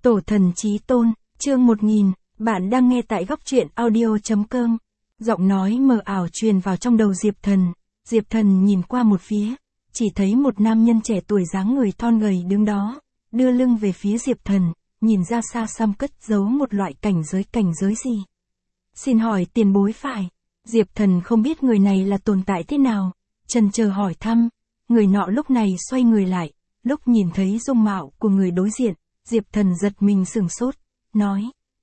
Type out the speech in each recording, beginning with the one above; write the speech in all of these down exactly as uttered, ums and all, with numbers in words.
Tổ thần chí tôn, chương một nghìn, bạn đang nghe tại góc truyện audio chấm com. Giọng nói mờ ảo truyền vào trong đầu Diệp Thần. Diệp Thần nhìn qua một phía, chỉ thấy một nam nhân trẻ tuổi dáng người thon gầy đứng đó, đưa lưng về phía Diệp Thần, nhìn ra xa xăm cất giấu một loại cảnh giới. Cảnh giới gì? Xin hỏi tiền bối phải. Diệp Thần không biết người này là tồn tại thế nào, chần chờ hỏi thăm. Người nọ lúc này xoay người lại, lúc nhìn thấy dung mạo của người đối diện, Diệp Thần giật mình sửng sốt, nói: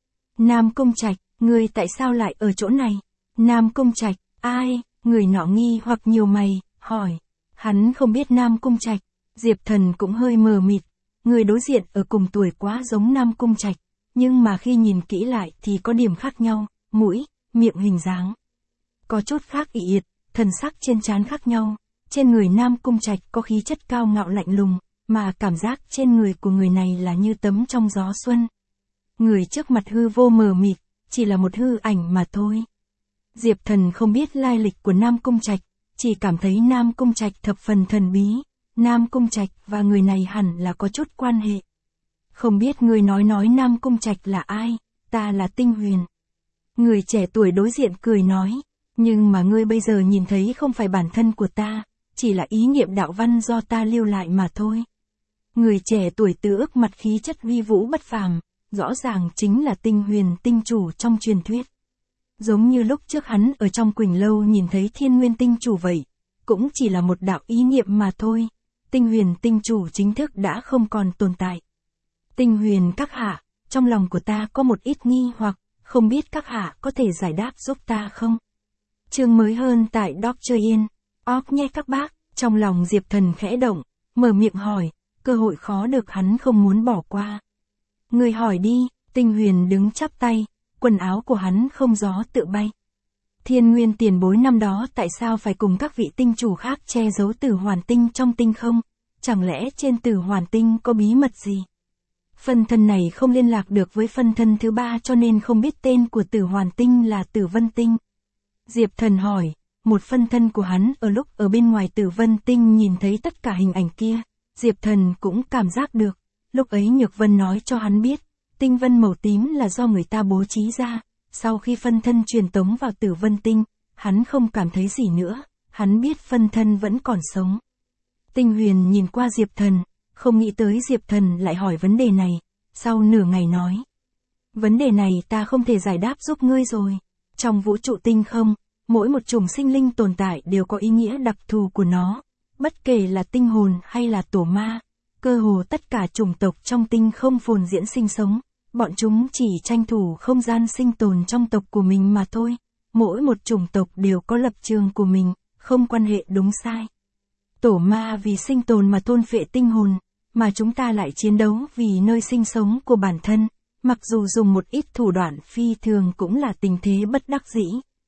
Nam Công Trạch, ngươi tại sao lại ở chỗ này? Nam Công Trạch, ai? Người nọ nghi hoặc nhiều mày, hỏi. Hắn không biết Nam Công Trạch. Diệp Thần cũng hơi mờ mịt. Người đối diện ở cùng tuổi quá giống Nam Công Trạch, nhưng mà khi nhìn kỹ lại thì có điểm khác nhau, mũi, miệng, hình dáng có chút khác ị ịt, thần sắc trên trán khác nhau. Trên người Nam Công Trạch có khí chất cao ngạo lạnh lùng, mà cảm giác trên người của người này là như tấm trong gió xuân. Người trước mặt hư vô mờ mịt, chỉ là một hư ảnh mà thôi. Diệp Thần không biết lai lịch của Nam Công Trạch, chỉ cảm thấy Nam Công Trạch thập phần thần bí. Nam Công Trạch và người này hẳn là có chút quan hệ. Không biết người nói nói Nam Công Trạch là ai? Ta là Tinh Huyền. Người trẻ tuổi đối diện cười nói. Nhưng mà ngươi bây giờ nhìn thấy không phải bản thân của ta, chỉ là ý niệm đạo văn do ta lưu lại mà thôi. Người trẻ tuổi tự ức mặt khí chất uy vũ bất phàm, rõ ràng chính là Tinh Huyền tinh chủ trong truyền thuyết. Giống như lúc trước hắn ở trong Quỳnh Lâu nhìn thấy Thiên Nguyên tinh chủ vậy, cũng chỉ là một đạo ý niệm mà thôi. Tinh Huyền tinh chủ chính thức đã không còn tồn tại. Tinh Huyền các hạ, trong lòng của ta có một ít nghi hoặc, không biết các hạ có thể giải đáp giúp ta không? Chương mới hơn tại Doctor Yên. Óc nhé các bác, trong lòng Diệp Thần khẽ động, mở miệng hỏi, cơ hội khó được hắn không muốn bỏ qua. Người hỏi đi. Tinh Huyền đứng chắp tay, quần áo của hắn không gió tự bay. Thiên Nguyên tiền bối năm đó tại sao phải cùng các vị tinh chủ khác che giấu Tử Hoàn Tinh trong tinh không? Chẳng lẽ trên Tử Hoàn Tinh có bí mật gì? Phân thân này không liên lạc được với phân thân thứ ba cho nên không biết tên của Tử Hoàn Tinh là Tử Vân Tinh. Diệp Thần hỏi, một phân thân của hắn ở lúc ở bên ngoài Tử Vân Tinh nhìn thấy tất cả hình ảnh kia, Diệp Thần cũng cảm giác được. Lúc ấy Nhược Vân nói cho hắn biết, tinh vân màu tím là do người ta bố trí ra. Sau khi phân thân truyền tống vào Tử Vân Tinh, hắn không cảm thấy gì nữa, hắn biết phân thân vẫn còn sống. Tinh Huyền nhìn qua Diệp Thần, không nghĩ tới Diệp Thần lại hỏi vấn đề này, sau nửa ngày nói. Vấn đề này ta không thể giải đáp giúp ngươi rồi. Trong vũ trụ tinh không, mỗi một chủng sinh linh tồn tại đều có ý nghĩa đặc thù của nó, bất kể là tinh hồn hay là tổ ma, cơ hồ tất cả chủng tộc trong tinh không phồn diễn sinh sống, bọn chúng chỉ tranh thủ không gian sinh tồn trong tộc của mình mà thôi. Mỗi một chủng tộc đều có lập trường của mình, không quan hệ đúng sai. Tổ ma vì sinh tồn mà thôn phệ tinh hồn, mà chúng ta lại chiến đấu vì nơi sinh sống của bản thân. Mặc dù dùng một ít thủ đoạn phi thường cũng là tình thế bất đắc dĩ.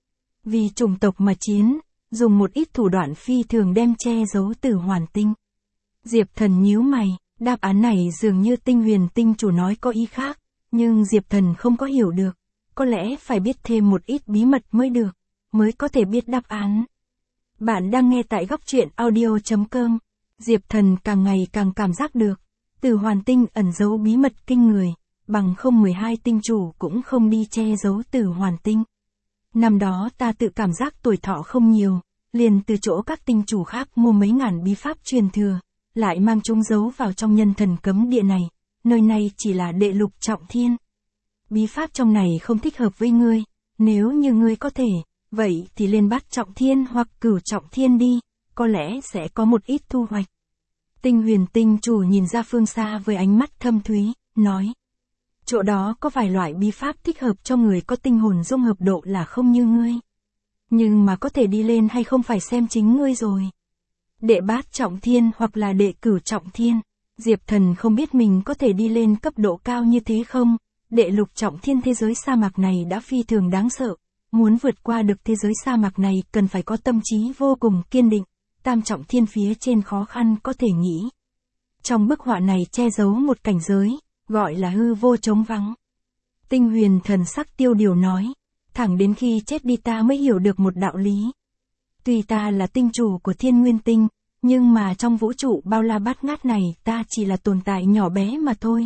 Vì chủng tộc mà chiến, dùng một ít thủ đoạn phi thường đem che giấu Tử Hoàn Tinh. Diệp Thần nhíu mày, đáp án này dường như Tinh Huyền tinh chủ nói có ý khác, nhưng Diệp Thần không có hiểu được. Có lẽ phải biết thêm một ít bí mật mới được, mới có thể biết đáp án. Bạn đang nghe tại góc truyện audio chấm com. Diệp Thần càng ngày càng cảm giác được, Tử Hoàn Tinh ẩn giấu bí mật kinh người. Bằng không mười hai tinh chủ cũng không đi che giấu Tử Hoàn Tinh. Năm đó ta tự cảm giác tuổi thọ không nhiều, liền từ chỗ các tinh chủ khác mua mấy ngàn bí pháp truyền thừa, lại mang chúng giấu vào trong nhân thần cấm địa này, nơi này chỉ là đệ lục trọng thiên. Bí pháp trong này không thích hợp với ngươi, nếu như ngươi có thể, vậy thì lên bát trọng thiên hoặc cửu trọng thiên đi, có lẽ sẽ có một ít thu hoạch. Tinh Huyền tinh chủ nhìn ra phương xa với ánh mắt thâm thúy, nói. Chỗ đó có vài loại bí pháp thích hợp cho người có tinh hồn dung hợp độ là không như ngươi. Nhưng mà có thể đi lên hay không phải xem chính ngươi rồi. Đệ bát trọng thiên hoặc là đệ cửu trọng thiên, Diệp Thần không biết mình có thể đi lên cấp độ cao như thế không. Đệ lục trọng thiên thế giới sa mạc này đã phi thường đáng sợ. Muốn vượt qua được thế giới sa mạc này cần phải có tâm trí vô cùng kiên định. Tam trọng thiên phía trên khó khăn có thể nghĩ. Trong bức họa này che giấu một cảnh giới, gọi là hư vô trống vắng. Tinh Huyền thần sắc tiêu điều nói, thẳng đến khi chết đi ta mới hiểu được một đạo lý. Tuy ta là tinh chủ của Thiên Nguyên Tinh, nhưng mà trong vũ trụ bao la bát ngát này ta chỉ là tồn tại nhỏ bé mà thôi.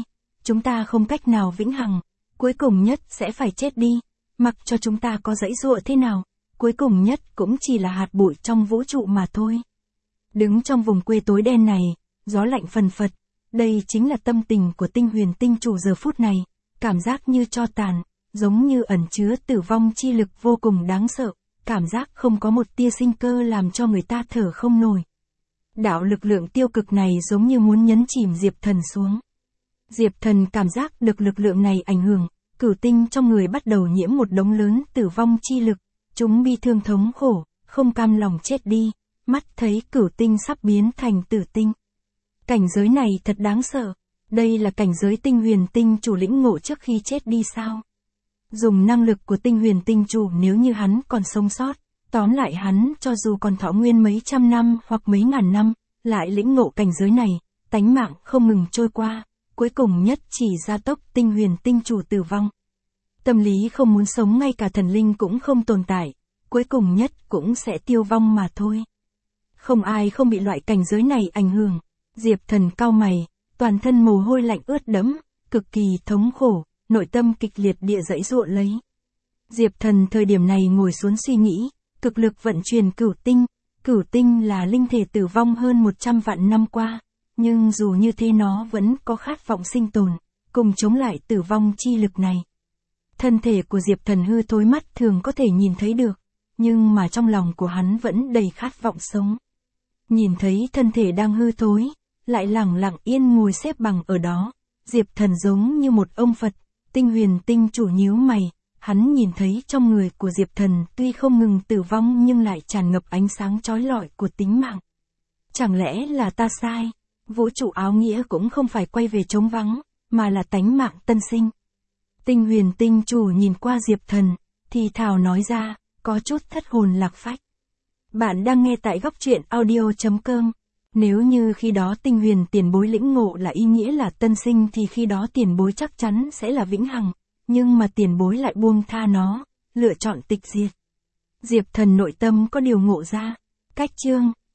chúng ta không cách nào vĩnh hằng, cuối cùng nhất sẽ phải chết đi, mặc cho chúng ta có giãy giụa thế nào, cuối cùng nhất cũng chỉ là hạt bụi trong vũ trụ mà thôi. Đứng trong vùng quê tối đen này, gió lạnh phần phật, đây chính là tâm tình của Tinh Huyền Tinh Chủ giờ phút này, cảm giác như tro tàn, giống như ẩn chứa tử vong chi lực vô cùng đáng sợ, cảm giác không có một tia sinh cơ làm cho người ta thở không nổi. Đạo lực lượng tiêu cực này giống như muốn nhấn chìm Diệp Thần xuống. Diệp Thần cảm giác được lực lượng này ảnh hưởng, cửu tinh trong người bắt đầu nhiễm một đống lớn tử vong chi lực, chúng bi thương thống khổ, không cam lòng chết đi, mắt thấy cửu tinh sắp biến thành tử tinh. Cảnh giới này thật đáng sợ, đây là cảnh giới Tinh Huyền Tinh Chủ lĩnh ngộ trước khi chết đi sao? Dùng năng lực của Tinh Huyền Tinh Chủ nếu như hắn còn sống sót, tóm lại hắn cho dù còn thọ nguyên mấy trăm năm hoặc mấy ngàn năm, lại lĩnh ngộ cảnh giới này, tánh mạng không ngừng trôi qua, cuối cùng nhất chỉ gia tốc Tinh Huyền Tinh Chủ tử vong. Tâm lý không muốn sống ngay cả thần linh cũng không tồn tại, cuối cùng nhất cũng sẽ tiêu vong mà thôi. Không ai không bị loại cảnh giới này ảnh hưởng. Diệp Thần cau mày, toàn thân mồ hôi lạnh ướt đẫm, cực kỳ thống khổ, nội tâm kịch liệt địa giãy giụa lấy. Diệp Thần thời điểm này ngồi xuống suy nghĩ, cực lực vận chuyển cửu tinh, cửu tinh là linh thể tử vong hơn một trăm vạn năm qua, nhưng dù như thế nó vẫn có khát vọng sinh tồn, cùng chống lại tử vong chi lực này. Thân thể của Diệp Thần hư thối mắt thường có thể nhìn thấy được, nhưng mà trong lòng của hắn vẫn đầy khát vọng sống. Nhìn thấy thân thể đang hư thối, lại lẳng lặng yên ngồi xếp bằng ở đó, Diệp Thần giống như một ông Phật. Tinh Huyền Tinh Chủ nhíu mày, hắn nhìn thấy trong người của Diệp Thần tuy không ngừng tử vong nhưng lại tràn ngập ánh sáng chói lọi của tính mạng. Chẳng lẽ là ta sai? Vũ trụ áo nghĩa cũng không phải quay về trống vắng, mà là tánh mạng tân sinh. Tinh Huyền Tinh Chủ nhìn qua Diệp Thần, thì thào nói ra, có chút thất hồn lạc phách. Bạn đang nghe tại góc truyện audio chấm com. Nếu như khi đó Tinh Huyền tiền bối lĩnh ngộ là ý nghĩa là tân sinh thì khi đó tiền bối chắc chắn sẽ là vĩnh hằng, nhưng mà tiền bối lại buông tha nó, lựa chọn tịch diệt. Diệp Thần nội tâm có điều ngộ ra. Cách chương